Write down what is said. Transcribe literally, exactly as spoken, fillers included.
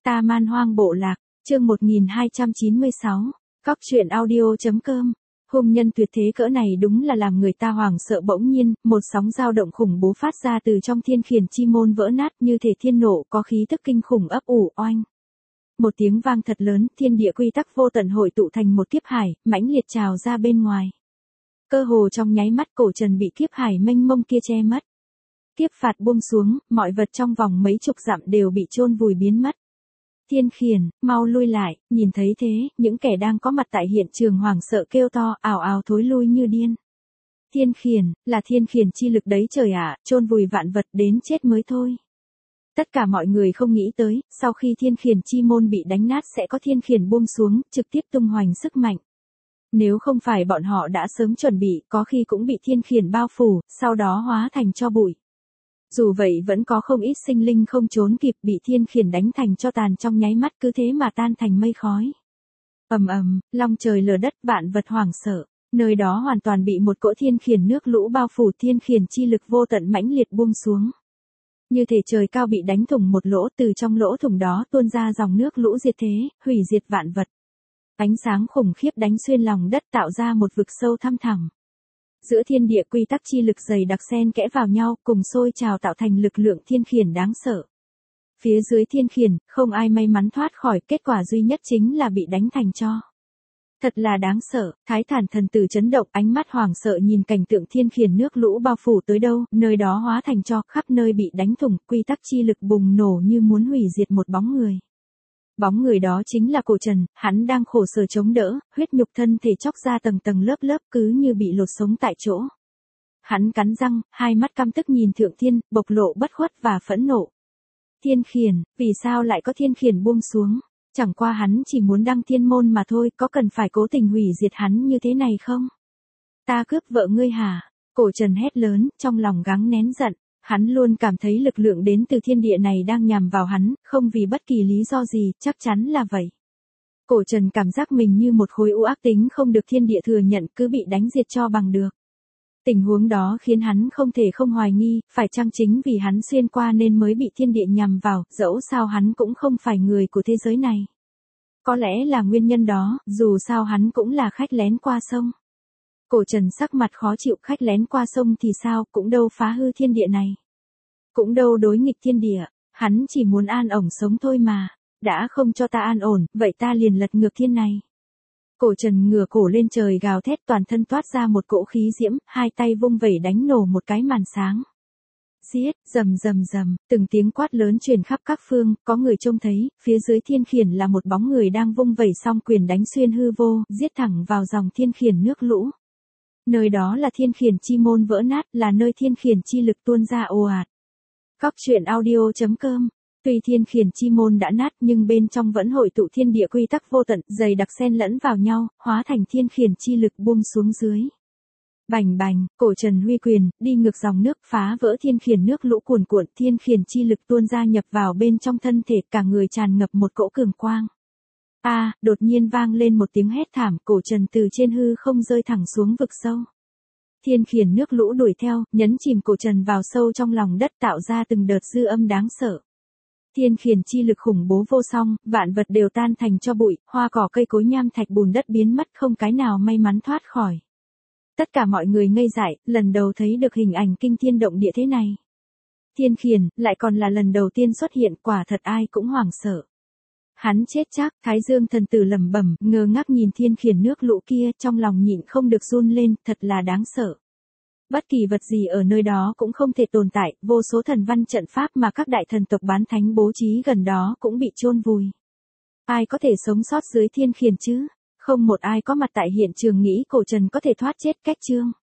Ta Man Hoang Bộ Lạc, chương một nghìn hai trăm chín mươi sáu, Cóc truyện audio.com. Hung nhân tuyệt thế cỡ này đúng là làm người ta hoảng sợ. Bỗng nhiên, một sóng dao động khủng bố phát ra từ trong thiên khiển chi môn vỡ nát như thể thiên nộ, có khí tức kinh khủng ấp ủ oanh. Một tiếng vang thật lớn, thiên địa quy tắc vô tận hội tụ thành một kiếp hải, mãnh liệt trào ra bên ngoài. Cơ hồ trong nháy mắt cổ trần bị kiếp hải mênh mông kia che mất. Kiếp phạt buông xuống, mọi vật trong vòng mấy chục dặm đều bị chôn vùi biến mất. Thiên khiển, mau lui lại. Nhìn thấy thế, những kẻ đang có mặt tại hiện trường hoảng sợ kêu to, ào ào thối lui như điên. Thiên khiển, là thiên khiển chi lực đấy trời ạ, chôn vùi vạn vật đến chết mới thôi. Tất cả mọi người không nghĩ tới, sau khi thiên khiển chi môn bị đánh nát sẽ có thiên khiển buông xuống, trực tiếp tung hoành sức mạnh. Nếu không phải bọn họ đã sớm chuẩn bị, có khi cũng bị thiên khiển bao phủ, sau đó hóa thành tro bụi. Dù vậy vẫn có không ít sinh linh không trốn kịp, bị thiên khiển đánh thành tro tàn trong nháy mắt, cứ thế mà tan thành mây khói. Ầm ầm, long trời lở đất, vạn vật hoảng sợ. Nơi đó hoàn toàn bị một cỗ thiên khiển nước lũ bao phủ, thiên khiển chi lực vô tận mãnh liệt buông xuống. Như thể trời cao bị đánh thủng một lỗ, từ trong lỗ thủng đó tuôn ra dòng nước lũ diệt thế, hủy diệt vạn vật. Ánh sáng khủng khiếp đánh xuyên lòng đất, tạo ra một vực sâu thăm thẳm. Giữa thiên địa quy tắc chi lực dày đặc xen kẽ vào nhau, cùng sôi trào tạo thành lực lượng thiên khiển đáng sợ. Phía dưới thiên khiển, không ai may mắn thoát khỏi, kết quả duy nhất chính là bị đánh thành tro. Thật là đáng sợ. Thái Thản thần tử chấn động, ánh mắt hoảng sợ nhìn cảnh tượng thiên khiển nước lũ bao phủ tới đâu, nơi đó hóa thành tro, khắp nơi bị đánh thủng, quy tắc chi lực bùng nổ như muốn hủy diệt một bóng người. Bóng người đó chính là Cổ Trần, hắn đang khổ sở chống đỡ, huyết nhục thân thể chóc ra tầng tầng lớp lớp, cứ như bị lột sống tại chỗ. Hắn cắn răng, hai mắt căm tức nhìn Thượng Thiên, bộc lộ bất khuất và phẫn nộ. Thiên khiển, vì sao lại có thiên khiển buông xuống? Chẳng qua hắn chỉ muốn đăng thiên môn mà thôi, có cần phải cố tình hủy diệt hắn như thế này không? Ta cướp vợ ngươi hả? Cổ Trần hét lớn, trong lòng gắng nén giận. Hắn luôn cảm thấy lực lượng đến từ thiên địa này đang nhằm vào hắn, không vì bất kỳ lý do gì, chắc chắn là vậy. Cổ Trần cảm giác mình như một khối u ác tính không được thiên địa thừa nhận, cứ bị đánh diệt cho bằng được. Tình huống đó khiến hắn không thể không hoài nghi, phải chăng chính vì hắn xuyên qua nên mới bị thiên địa nhằm vào, dẫu sao hắn cũng không phải người của thế giới này. Có lẽ là nguyên nhân đó, dù sao hắn cũng là khách lén qua sông. Cổ Trần sắc mặt khó chịu, khách lén qua sông thì sao, cũng đâu phá hư thiên địa này. Cũng đâu đối nghịch thiên địa, hắn chỉ muốn an ổn sống thôi mà. Đã không cho ta an ổn, vậy ta liền lật ngược thiên này. Cổ Trần ngửa cổ lên trời gào thét, toàn thân toát ra một cỗ khí diễm, hai tay vung vẩy đánh nổ một cái màn sáng. Giết, rầm rầm rầm, từng tiếng quát lớn truyền khắp các phương, có người trông thấy, phía dưới thiên khiển là một bóng người đang vung vẩy song quyền đánh xuyên hư vô, giết thẳng vào dòng thiên khiển nước lũ. Nơi đó là thiên khiển chi môn vỡ nát, là nơi thiên khiển chi lực tuôn ra ồ ạt. Cóc truyện audio.com. Tuy thiên khiển chi môn đã nát nhưng bên trong vẫn hội tụ thiên địa quy tắc vô tận, dày đặc xen lẫn vào nhau, hóa thành thiên khiển chi lực buông xuống dưới. Bành bành, Cổ Trần huy quyền, đi ngược dòng nước, phá vỡ thiên khiển nước lũ cuồn cuộn, thiên khiển chi lực tuôn ra nhập vào bên trong thân thể, cả người tràn ngập một cỗ cường quang. A, à, đột nhiên vang lên một tiếng hét thảm, Cổ Trần từ trên hư không rơi thẳng xuống vực sâu. Thiên khiển nước lũ đuổi theo, nhấn chìm Cổ Trần vào sâu trong lòng đất, tạo ra từng đợt dư âm đáng sợ. Thiên khiển chi lực khủng bố vô song, vạn vật đều tan thành tro bụi, hoa cỏ cây cối nham thạch bùn đất biến mất, không cái nào may mắn thoát khỏi. Tất cả mọi người ngây dại, lần đầu thấy được hình ảnh kinh thiên động địa thế này. Thiên khiển, lại còn là lần đầu tiên xuất hiện, quả thật ai cũng hoảng sợ. Hắn chết chắc, Thái Dương thần tử lẩm bẩm, ngơ ngác nhìn thiên khiển nước lũ kia, trong lòng nhịn không được run lên, thật là đáng sợ. Bất kỳ vật gì ở nơi đó cũng không thể tồn tại, vô số thần văn trận pháp mà các đại thần tộc bán thánh bố trí gần đó cũng bị chôn vùi. Ai có thể sống sót dưới thiên khiển chứ? Không một ai có mặt tại hiện trường nghĩ Cổ Trần có thể thoát chết cách chương.